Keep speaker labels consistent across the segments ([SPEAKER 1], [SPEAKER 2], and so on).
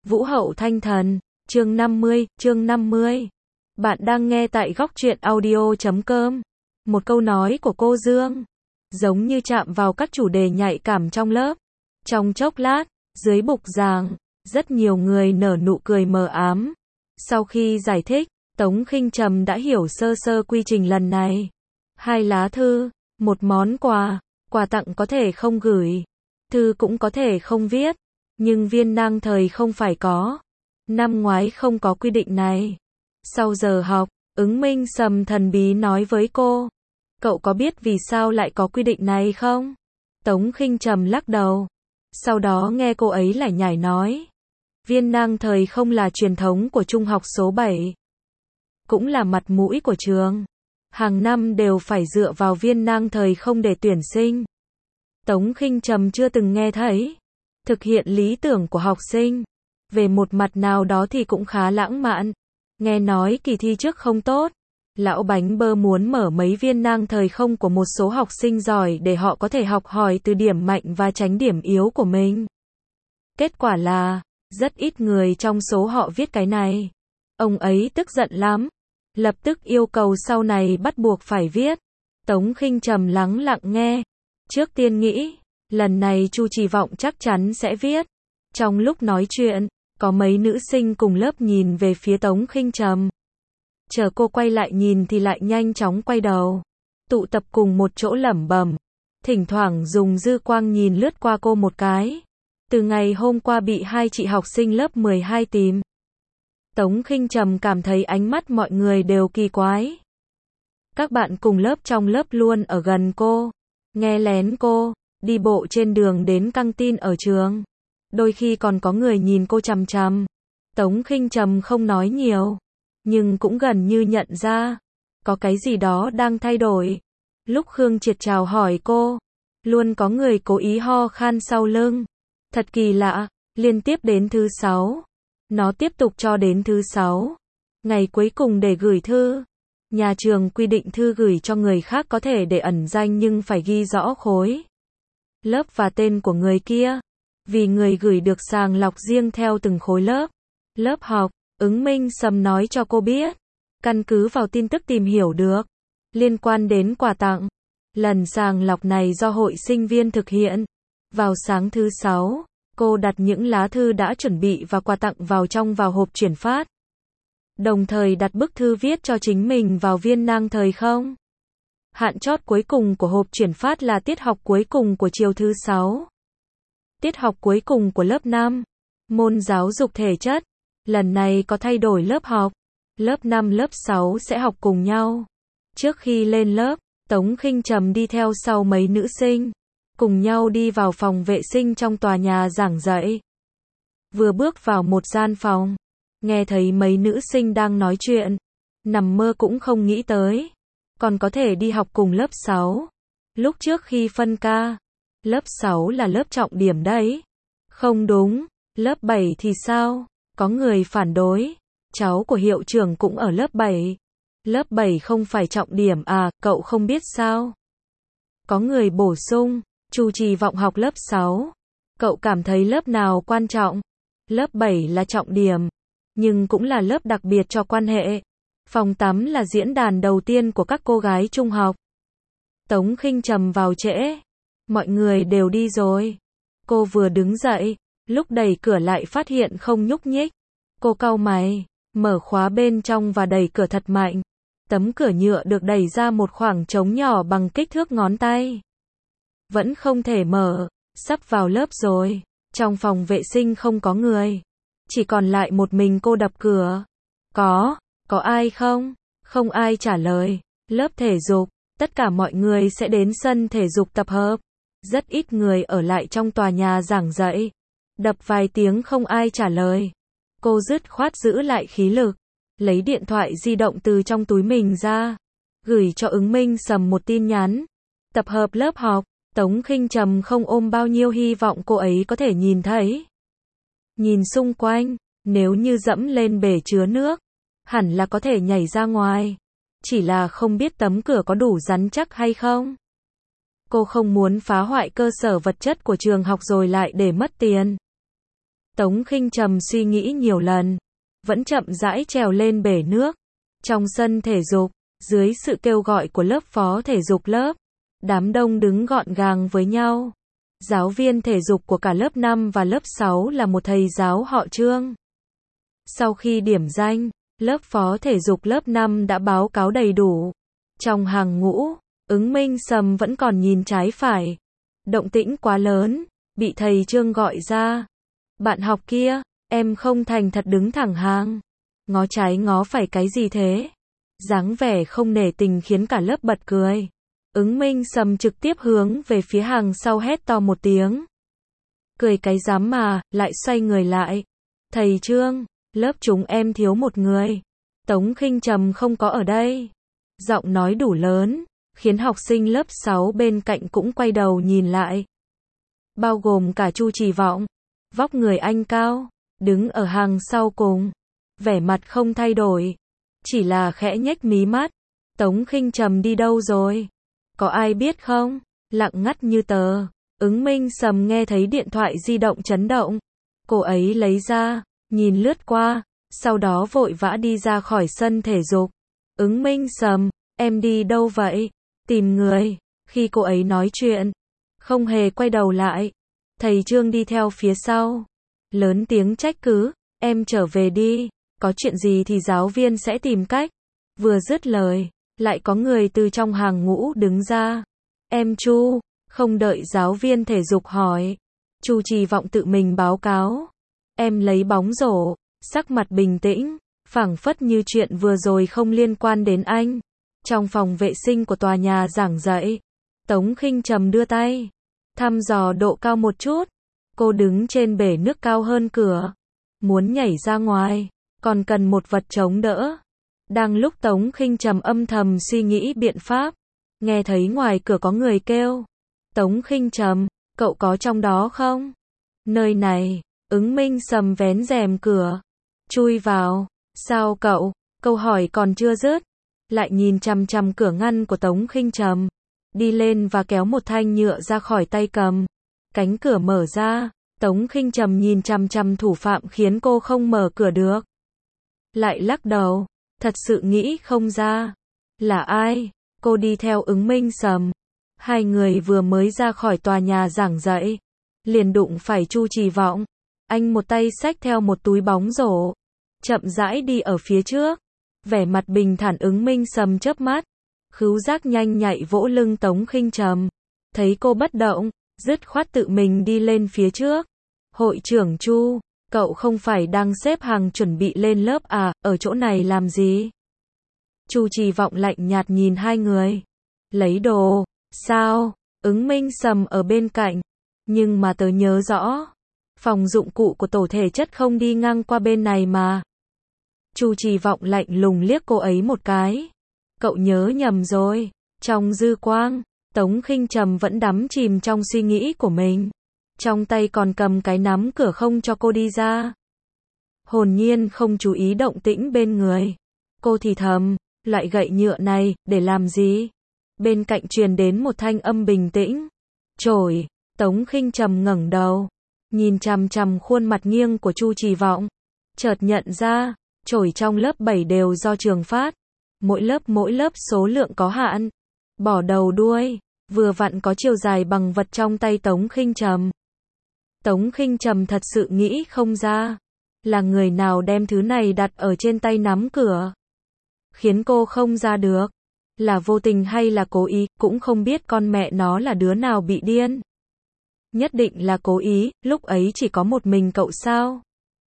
[SPEAKER 1] Vũ hậu thanh thần, chương 50. Bạn đang nghe tại góc truyện audio.com. Một câu nói của cô Dương, giống như chạm vào các chủ đề nhạy cảm trong lớp. Trong chốc lát, dưới bục giảng, rất nhiều người nở nụ cười mờ ám. Sau khi giải thích, Tống Khinh Trầm đã hiểu sơ sơ quy trình lần này. 2 lá thư, một món quà, quà tặng có thể không gửi, thư cũng có thể không viết. Nhưng viên nang thời không phải có. Năm ngoái không có quy định này. Sau giờ học, Ứng Minh Sầm thần bí nói với cô. Cậu có biết vì sao lại có quy định này không? Tống Khinh Trầm lắc đầu. Sau đó nghe cô ấy lải nhải nói. Viên nang thời không là truyền thống của trung học số 7. Cũng là mặt mũi của trường. Hàng năm đều phải dựa vào viên nang thời không để tuyển sinh. Tống Khinh Trầm chưa từng nghe thấy. Thực hiện lý tưởng của học sinh. Về một mặt nào đó thì cũng khá lãng mạn. Nghe nói kỳ thi trước không tốt. Lão Bánh Bơ muốn mở mấy viên nang thời không của một số học sinh giỏi để họ có thể học hỏi từ điểm mạnh và tránh điểm yếu của mình. Kết quả là, rất ít người trong số họ viết cái này. Ông ấy tức giận lắm. Lập tức yêu cầu sau này bắt buộc phải viết. Tống Khinh Trầm lắng lặng nghe. Trước tiên nghĩ, lần này Chu Trì Vọng chắc chắn sẽ viết. Trong lúc nói chuyện, có mấy nữ sinh cùng lớp nhìn về phía Tống Khinh Trầm. Chờ cô quay lại nhìn thì lại nhanh chóng quay đầu. Tụ tập cùng một chỗ lẩm bẩm. Thỉnh thoảng dùng dư quang nhìn lướt qua cô một cái. Từ ngày hôm qua bị 2 chị học sinh lớp 12 tìm. Tống Khinh Trầm cảm thấy ánh mắt mọi người đều kỳ quái. Các bạn cùng lớp trong lớp luôn ở gần cô. Nghe lén cô. Đi bộ trên đường đến căng tin ở trường. Đôi khi còn có người nhìn cô chằm chằm. Tống Khinh Trầm không nói nhiều. Nhưng cũng gần như nhận ra. Có cái gì đó đang thay đổi. Lúc Khương Triệt chào hỏi cô. Luôn có người cố ý ho khan sau lưng. Thật kỳ lạ. Liên tiếp đến thứ 6. Nó tiếp tục cho đến thứ 6. Ngày cuối cùng để gửi thư. Nhà trường quy định thư gửi cho người khác có thể để ẩn danh nhưng phải ghi rõ khối lớp và tên của người kia. Vì người gửi được sàng lọc riêng theo từng khối lớp. Lớp học, Ứng Minh Sầm nói cho cô biết. Căn cứ vào tin tức tìm hiểu được. Liên quan đến quà tặng. Lần sàng lọc này do hội sinh viên thực hiện. Vào sáng thứ 6, cô đặt những lá thư đã chuẩn bị và quà tặng vào hộp chuyển phát. Đồng thời đặt bức thư viết cho chính mình vào viên nang thời không. Hạn chót cuối cùng của hộp chuyển phát là tiết học cuối cùng của chiều thứ 6. Tiết học cuối cùng của lớp 5. Môn giáo dục thể chất. Lần này có thay đổi lớp học. Lớp 5 lớp 6 sẽ học cùng nhau. Trước khi lên lớp, Tống Khinh Trầm đi theo sau mấy nữ sinh. Cùng nhau đi vào phòng vệ sinh trong tòa nhà giảng dạy. Vừa bước vào một gian phòng. Nghe thấy mấy nữ sinh đang nói chuyện. Nằm mơ cũng không nghĩ tới. Còn có thể đi học cùng lớp 6. Lúc trước khi phân ca. Lớp 6 là lớp trọng điểm đấy. Không đúng. Lớp 7 thì sao? Có người phản đối. Cháu của hiệu trưởng cũng ở lớp 7. Lớp 7 không phải trọng điểm à, cậu không biết sao? Có người bổ sung. Chu Trì Vọng học lớp 6. Cậu cảm thấy lớp nào quan trọng? Lớp 7 là trọng điểm. Nhưng cũng là lớp đặc biệt cho quan hệ. Phòng tắm là diễn đàn đầu tiên của các cô gái trung học. Tống Khinh Trầm vào trễ. Mọi người đều đi rồi. Cô vừa đứng dậy. Lúc đẩy cửa lại phát hiện không nhúc nhích. Cô cau mày. Mở khóa bên trong và đẩy cửa thật mạnh. Tấm cửa nhựa được đẩy ra một khoảng trống nhỏ bằng kích thước ngón tay. Vẫn không thể mở. Sắp vào lớp rồi. Trong phòng vệ sinh không có người. Chỉ còn lại một mình cô đập cửa. Có ai không? Không ai trả lời. Lớp thể dục. Tất cả mọi người sẽ đến sân thể dục tập hợp. Rất ít người ở lại trong tòa nhà giảng dạy. Đập vài tiếng không ai trả lời. Cô dứt khoát giữ lại khí lực. Lấy điện thoại di động từ trong túi mình ra. Gửi cho Ứng Minh Sầm một tin nhắn. Tập hợp lớp học. Tống Khinh Trầm không ôm bao nhiêu hy vọng cô ấy có thể nhìn thấy. Nhìn xung quanh. Nếu như dẫm lên bể chứa nước. Hẳn là có thể nhảy ra ngoài. Chỉ là không biết tấm cửa có đủ rắn chắc hay không. Cô không muốn phá hoại cơ sở vật chất của trường học rồi lại để mất tiền. Tống Khinh Trầm suy nghĩ nhiều lần, vẫn chậm rãi trèo lên bể nước. Trong sân thể dục, dưới sự kêu gọi của lớp phó thể dục lớp, đám đông đứng gọn gàng với nhau. Giáo viên thể dục của cả lớp 5 và lớp 6 là một thầy giáo họ Trương. Sau khi điểm danh, lớp phó thể dục lớp 5 đã báo cáo đầy đủ. Trong hàng ngũ, Ứng Minh Sầm vẫn còn nhìn trái phải. Động tĩnh quá lớn, bị thầy Trương gọi ra. Bạn học kia, em không thành thật đứng thẳng hàng. Ngó trái ngó phải cái gì thế? Dáng vẻ không nể tình khiến cả lớp bật cười. Ứng Minh Sầm trực tiếp hướng về phía hàng sau hét to một tiếng. Cười cái dám mà, lại xoay người lại. Thầy Trương, lớp chúng em thiếu một người. Tống Khinh Trầm không có ở đây. Giọng nói đủ lớn, khiến học sinh lớp 6 bên cạnh cũng quay đầu nhìn lại. Bao gồm cả Chu Trì Vọng. Vóc người anh cao, đứng ở hàng sau cùng. Vẻ mặt không thay đổi, chỉ là khẽ nhếch mí mắt. Tống Khinh Trầm đi đâu rồi? Có ai biết không? Lặng ngắt như tờ. Ứng Minh Sầm nghe thấy điện thoại di động chấn động. Cô ấy lấy ra, nhìn lướt qua, sau đó vội vã đi ra khỏi sân thể dục. Ứng Minh Sầm, em đi đâu vậy? Tìm người. Khi cô ấy nói chuyện, không hề quay đầu lại. Thầy Trương đi theo phía sau, lớn tiếng trách cứ, em trở về đi, có chuyện gì thì giáo viên sẽ tìm cách. Vừa dứt lời, lại có người từ trong hàng ngũ đứng ra. Em Chu, không đợi giáo viên thể dục hỏi. Chu Trì Vọng tự mình báo cáo. Em lấy bóng rổ, sắc mặt bình tĩnh, phảng phất như chuyện vừa rồi không liên quan đến anh. Trong phòng vệ sinh của tòa nhà giảng dạy, Tống Khinh Trầm đưa tay, thăm dò độ cao một chút. Cô đứng trên bể nước cao hơn cửa, muốn nhảy ra ngoài, còn cần một vật chống đỡ. Đang lúc Tống Khinh Trầm âm thầm suy nghĩ biện pháp, nghe thấy ngoài cửa có người kêu. Tống Khinh Trầm, cậu có trong đó không? Nơi này. Ứng Minh Sầm vén rèm cửa, chui vào. Sao cậu? Câu hỏi còn chưa dứt, lại nhìn chằm chằm cửa ngăn của Tống Khinh Trầm, đi lên và kéo một thanh nhựa ra khỏi tay cầm. Cánh cửa mở ra, Tống Khinh Trầm nhìn chằm chằm thủ phạm khiến cô không mở cửa được. Lại lắc đầu, thật sự nghĩ không ra. Là ai? Cô đi theo Ứng Minh Sầm. Hai người vừa mới ra khỏi tòa nhà giảng dạy, liền đụng phải Chu Trì Vọng. Anh một tay xách theo một túi bóng rổ, chậm rãi đi ở phía trước. Vẻ mặt bình thản. Ứng Minh Sầm chớp mắt, khứu giác nhanh nhạy vỗ lưng Tống Khinh Trầm. Thấy cô bất động, dứt khoát tự mình đi lên phía trước. Hội trưởng Chu, cậu không phải đang xếp hàng chuẩn bị lên lớp à, ở chỗ này làm gì? Chu Trì Vọng lạnh nhạt nhìn hai người. Lấy đồ, sao? Ứng Minh Sầm ở bên cạnh. Nhưng mà tớ nhớ rõ, phòng dụng cụ của tổ thể chất không đi ngang qua bên này mà. Chu Trì Vọng lạnh lùng liếc cô ấy một cái. Cậu nhớ nhầm rồi. Trong dư quang, Tống Khinh Trầm vẫn đắm chìm trong suy nghĩ của mình. Trong tay còn cầm cái nắm cửa không cho cô đi ra. Hồn nhiên không chú ý động tĩnh bên người. Cô thì thầm, loại gậy nhựa này, để làm gì? Bên cạnh truyền đến một thanh âm bình tĩnh. Chổi. Tống Khinh Trầm ngẩng đầu, nhìn chằm chằm khuôn mặt nghiêng của Chu Trì Vọng. Chợt nhận ra, chổi trong lớp 7 đều do trường phát. Mỗi lớp số lượng có hạn. Bỏ đầu đuôi, vừa vặn có chiều dài bằng vật trong tay Tống Khinh Trầm. Tống Khinh Trầm thật sự nghĩ không ra, là người nào đem thứ này đặt ở trên tay nắm cửa, khiến cô không ra được. Là vô tình hay là cố ý, cũng không biết con mẹ nó là đứa nào bị điên. Nhất định là cố ý, lúc ấy chỉ có một mình cậu sao?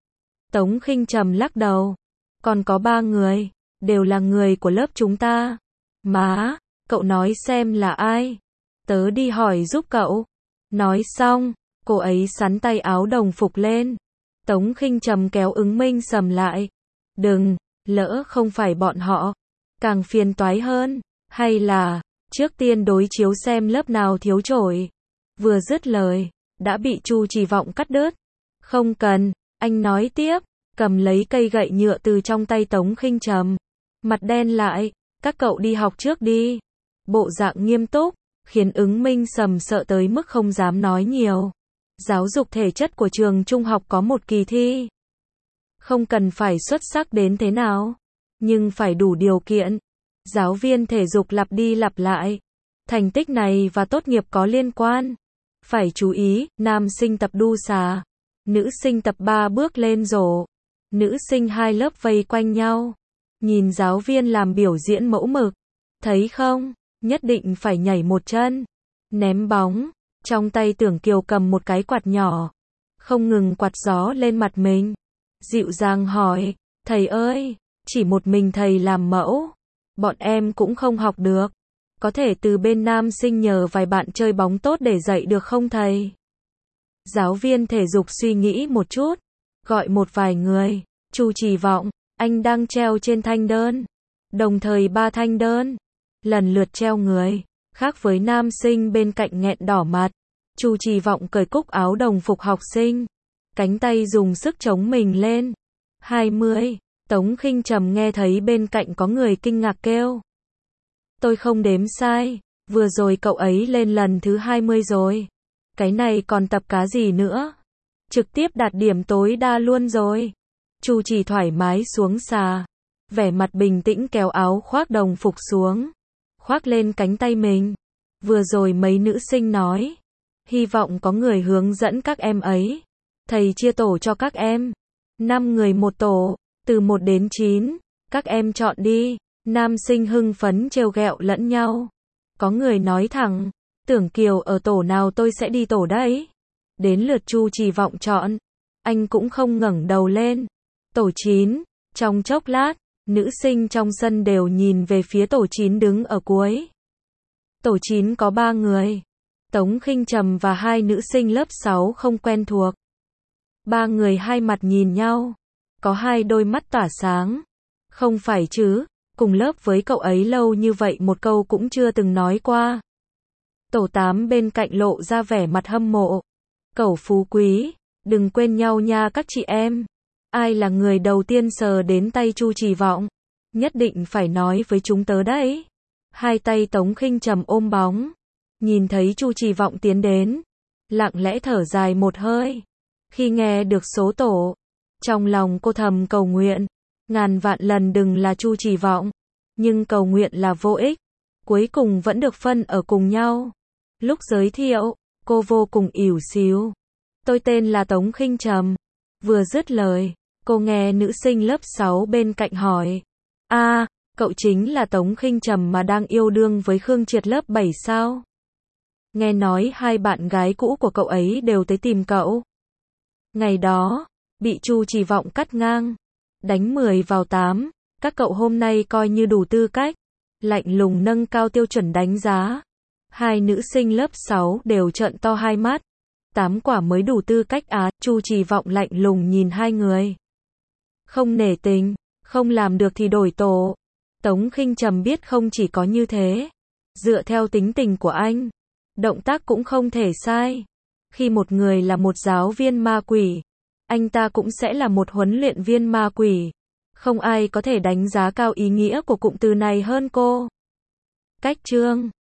[SPEAKER 1] Tống Khinh Trầm lắc đầu. Còn có 3 người, đều là người của lớp chúng ta. Má, cậu nói xem là ai? Tớ đi hỏi giúp cậu. Nói xong, cô ấy xắn tay áo đồng phục lên. Tống Khinh Trầm kéo Ứng Minh Sầm lại. Đừng, lỡ không phải bọn họ, càng phiền toái hơn. Hay là, trước tiên đối chiếu xem lớp nào thiếu chổi. Vừa dứt lời, đã bị Chu Trì Vọng cắt đứt. Không cần, anh nói tiếp, cầm lấy cây gậy nhựa từ trong tay Tống Khinh Trầm. Mặt đen lại, các cậu đi học trước đi. Bộ dạng nghiêm túc, khiến Ứng Minh Sầm sợ tới mức không dám nói nhiều. Giáo dục thể chất của trường trung học có một kỳ thi. Không cần phải xuất sắc đến thế nào, nhưng phải đủ điều kiện. Giáo viên thể dục lặp đi lặp lại. Thành tích này và tốt nghiệp có liên quan. Phải chú ý, nam sinh tập đu xà, nữ sinh tập 3 bước lên rổ. Nữ sinh 2 lớp vây quanh nhau. Nhìn giáo viên làm biểu diễn mẫu mực. Thấy không? Nhất định phải nhảy một chân. Ném bóng. Trong tay Tưởng Kiều cầm một cái quạt nhỏ. Không ngừng quạt gió lên mặt mình. Dịu dàng hỏi, thầy ơi, chỉ một mình thầy làm mẫu. Bọn em cũng không học được. Có thể từ bên nam sinh nhờ vài bạn chơi bóng tốt để dạy được không thầy? Giáo viên thể dục suy nghĩ một chút. Gọi một vài người. Chu Trì Vọng, anh đang treo trên thanh đơn. Đồng thời 3 thanh đơn. Lần lượt treo người. Khác với nam sinh bên cạnh nghẹn đỏ mặt. Chu Trì Vọng cởi cúc áo đồng phục học sinh. Cánh tay dùng sức chống mình lên. 20. Tống Khinh Trầm nghe thấy bên cạnh có người kinh ngạc kêu. Tôi không đếm sai. Vừa rồi cậu ấy lên lần thứ 20 rồi. Cái này còn tập cá gì nữa. Trực tiếp đạt điểm tối đa luôn rồi. Chu Trì thoải mái xuống xà. Vẻ mặt bình tĩnh kéo áo khoác đồng phục xuống. Khoác lên cánh tay mình. Vừa rồi mấy nữ sinh nói. Hy vọng có người hướng dẫn các em ấy. Thầy chia tổ cho các em. 5 người một tổ. Từ 1 đến 9. Các em chọn đi. Nam sinh hưng phấn trêu ghẹo lẫn nhau. Có người nói thẳng. Tưởng Kiều ở tổ nào tôi sẽ đi tổ đấy. Đến lượt Chu Trì Vọng chọn. Anh cũng không ngẩng đầu lên. Tổ 9. Trong chốc lát, nữ sinh trong sân đều nhìn về phía tổ 9 đứng ở cuối. Tổ 9 có 3 người. Tống Khinh Trầm và 2 nữ sinh lớp 6 không quen thuộc. 3 người hai mặt nhìn nhau. Có 2 đôi mắt tỏa sáng. Không phải chứ, cùng lớp với cậu ấy lâu như vậy một câu cũng chưa từng nói qua. Tổ 8 bên cạnh lộ ra vẻ mặt hâm mộ. Cẩu Phú Quý, đừng quên nhau nha các chị em. Ai là người đầu tiên sờ đến tay Chu Trì Vọng? Nhất định phải nói với chúng tớ đấy. 2 tay Tống Khinh Trầm ôm bóng. Nhìn thấy Chu Trì Vọng tiến đến. Lặng lẽ thở dài một hơi. Khi nghe được số tổ. Trong lòng cô thầm cầu nguyện. Ngàn vạn lần đừng là Chu Trì Vọng. Nhưng cầu nguyện là vô ích. Cuối cùng vẫn được phân ở cùng nhau. Lúc giới thiệu, cô vô cùng ỉu xìu. Tôi tên là Tống Khinh Trầm. Vừa dứt lời, cô nghe nữ sinh lớp 6 bên cạnh hỏi. Cậu chính là Tống Khinh Trầm mà đang yêu đương với Khương Triệt lớp 7 sao? Nghe nói 2 bạn gái cũ của cậu ấy đều tới tìm cậu. Ngày đó, bị Chu Trì Vọng cắt ngang. Đánh 10 vào 8. Các cậu hôm nay coi như đủ tư cách. Lạnh lùng nâng cao tiêu chuẩn đánh giá. 2 nữ sinh lớp 6 đều trợn to hai mắt. 8 quả mới đủ tư cách á. Chu Trì Vọng lạnh lùng nhìn 2 người. Không nể tình, không làm được thì đổi tổ. Tống Khinh Trầm biết không chỉ có như thế. Dựa theo tính tình của anh, động tác cũng không thể sai. Khi một người là một giáo viên ma quỷ, anh ta cũng sẽ là một huấn luyện viên ma quỷ. Không ai có thể đánh giá cao ý nghĩa của cụm từ này hơn cô. Cách chương